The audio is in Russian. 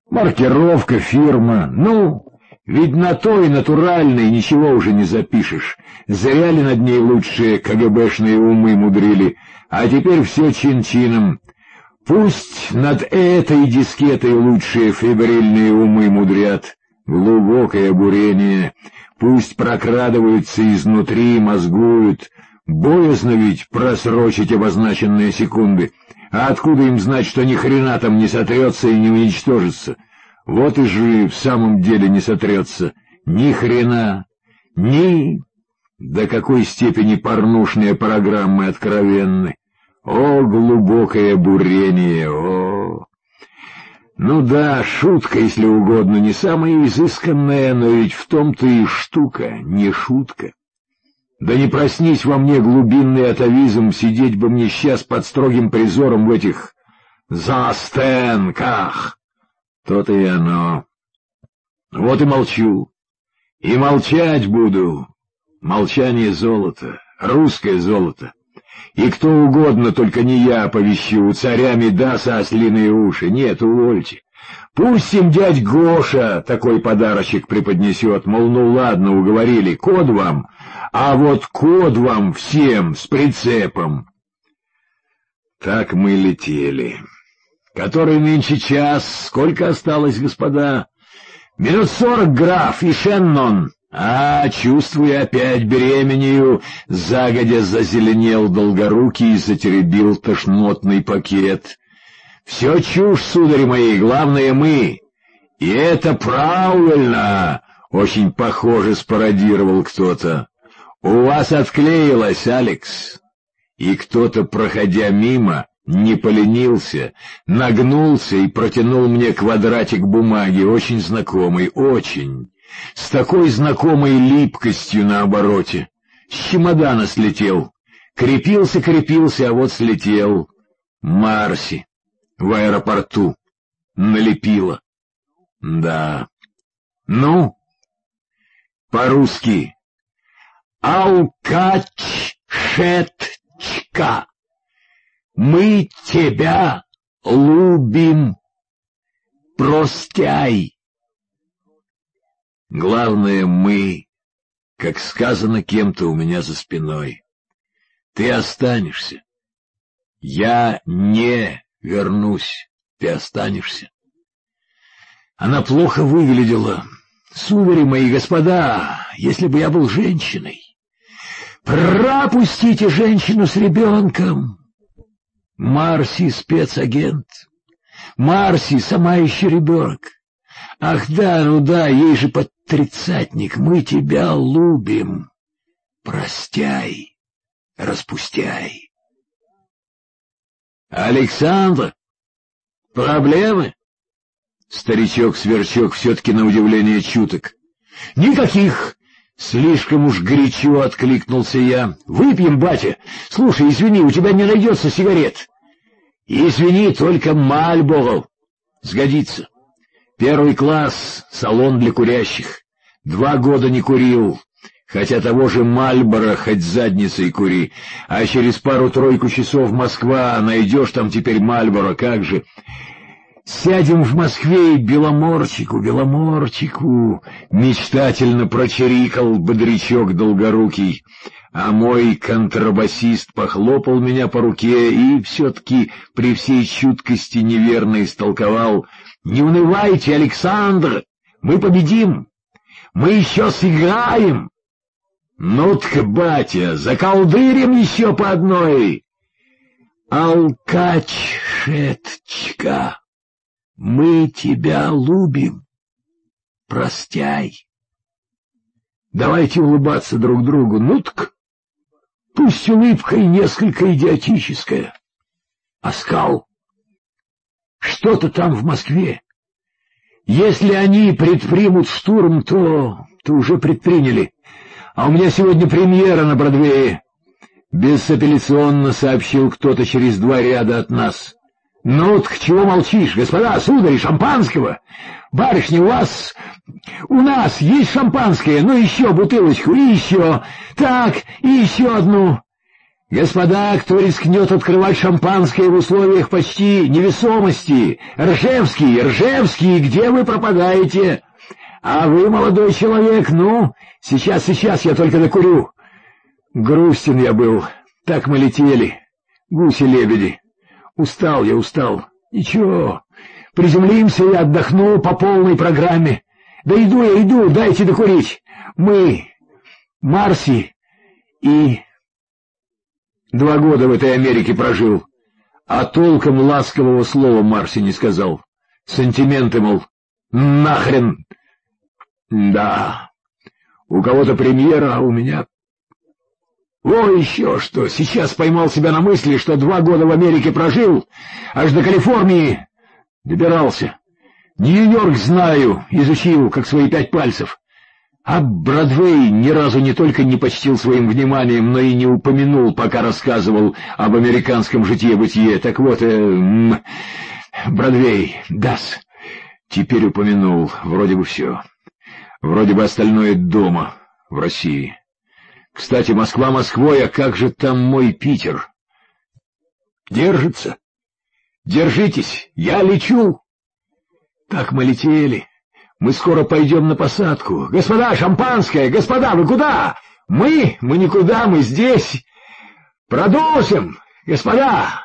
Маркировка, фирма. Ну, ведь на той натуральной ничего уже не запишешь. Зря ли над ней лучшие КГБшные умы мудрили, а теперь все чин-чином. Пусть над этой дискетой лучшие фибрильные умы мудрят. Глубокое бурение. Пусть прокрадываются изнутри, мозгуют. Боязно ведь просрочить обозначенные секунды. А откуда им знать, что ни хрена там не сотрется и не уничтожится? Вот и же в самом деле не сотрется. Ни хрена. До какой степени порнушные программы откровенны. О, глубокое бурение, о! Ну да, шутка, если угодно, не самая изысканная, но ведь в том-то и штука, не шутка. Да не проснись во мне глубинный атовизм, сидеть бы мне сейчас под строгим призором в этих застенках. То-то и оно. Вот и молчу. И молчать буду. Молчание золото, русское золото. И кто угодно, только не я, оповещу, царями даса ослиные уши. Нет, увольте. Пусть им дядь Гоша такой подарочек преподнесет, мол, ну ладно, уговорили, код вам, а вот код вам всем с прицепом. Так мы летели. Который нынче час? Сколько осталось, господа? Минут 40, граф, и Шеннон. А, чувствую, опять беременею, загодя зазеленел долгорукий и затеребил тошнотный пакет. Все чушь, судари мои, главное мы. И это правильно, очень похоже спародировал кто-то. У вас отклеилось, Алекс. И кто-то, проходя мимо, не поленился, нагнулся и протянул мне квадратик бумаги, очень знакомый, очень. С такой знакомой липкостью на обороте. С чемодана слетел. Крепился, а вот слетел. Марси. В аэропорту. Налепила. Да. Ну? По-русски. Алкачетчка. Мы тебя любим. Простяй. Главное, мы, как сказано кем-то у меня за спиной. Ты останешься. Я не вернусь. Ты останешься. Она плохо выглядела. Судари мои, господа, если бы я был женщиной. Пропустите женщину с ребенком. Марси спецагент. Марси сама еще ребенок. Ах да, ну да, ей же под тридцатник, мы тебя любим. Простяй, распустяй. Александр, проблемы? Старичок-сверчок все-таки на удивление чуток. Никаких. Слишком уж горячо откликнулся я. Выпьем, батя. Слушай, извини, у тебя не найдется сигарет. Извини, только Мальборо. Сгодится. 1 класс, салон для курящих. 2 года не курил, хотя того же Мальборо хоть задницей кури. А через пару-тройку часов Москва, найдешь там теперь Мальборо, как же. Сядем в Москве и Беломорчику, мечтательно прочирикал бодрячок долгорукий. А мой контрабасист похлопал меня по руке и все-таки при всей чуткости неверно истолковал: «Не унывайте, Александр, мы победим, мы еще сыграем». Ну-тка, батя, заколдырим еще по одной. Алкачетчка, мы тебя любим, простяй. Давайте улыбаться друг другу, ну-тка. Пусть улыбка и несколько идиотическая. Оскал. Что-то там в Москве. Если они предпримут штурм, то уже предприняли. А у меня сегодня премьера на Бродвее. Безапелляционно сообщил кто-то через 2 ряда от нас. Ну-тка, чего молчишь, господа, судари, шампанского? Барышня, у нас есть шампанское, ну еще бутылочку, и еще. Так, и еще одну. Господа, кто рискнет открывать шампанское в условиях почти невесомости? Ржевский, Ржевский, где вы пропадаете? А вы, молодой человек, ну, сейчас, я только докурю. Грустен я был, так мы летели, гуси-лебеди. Устал я, устал. Ничего, приземлимся и отдохну по полной программе. Да иду я, иду, дайте докурить. Мы, Марси и... 2 года в этой Америке прожил, а толком ласкового слова Марси не сказал. Сантименты, мол, нахрен. Да, у кого-то премьера, а у меня... О, еще что, сейчас поймал себя на мысли, что 2 года в Америке прожил, аж до Калифорнии добирался. Нью-Йорк знаю, изучил, как свои 5 пальцев. А Бродвей ни разу не только не почтил своим вниманием, но и не упомянул, пока рассказывал об американском житье-бытие. Так вот, Бродвей, дас. Теперь упомянул, вроде бы все. Вроде бы остальное дома, в России. Кстати, Москва Москвой, а как же там мой Питер? Держится. Держитесь, я лечу. Так мы летели. Мы скоро пойдем на посадку. Господа, шампанское! Господа, вы куда? Мы никуда, мы здесь. Продолжим, господа!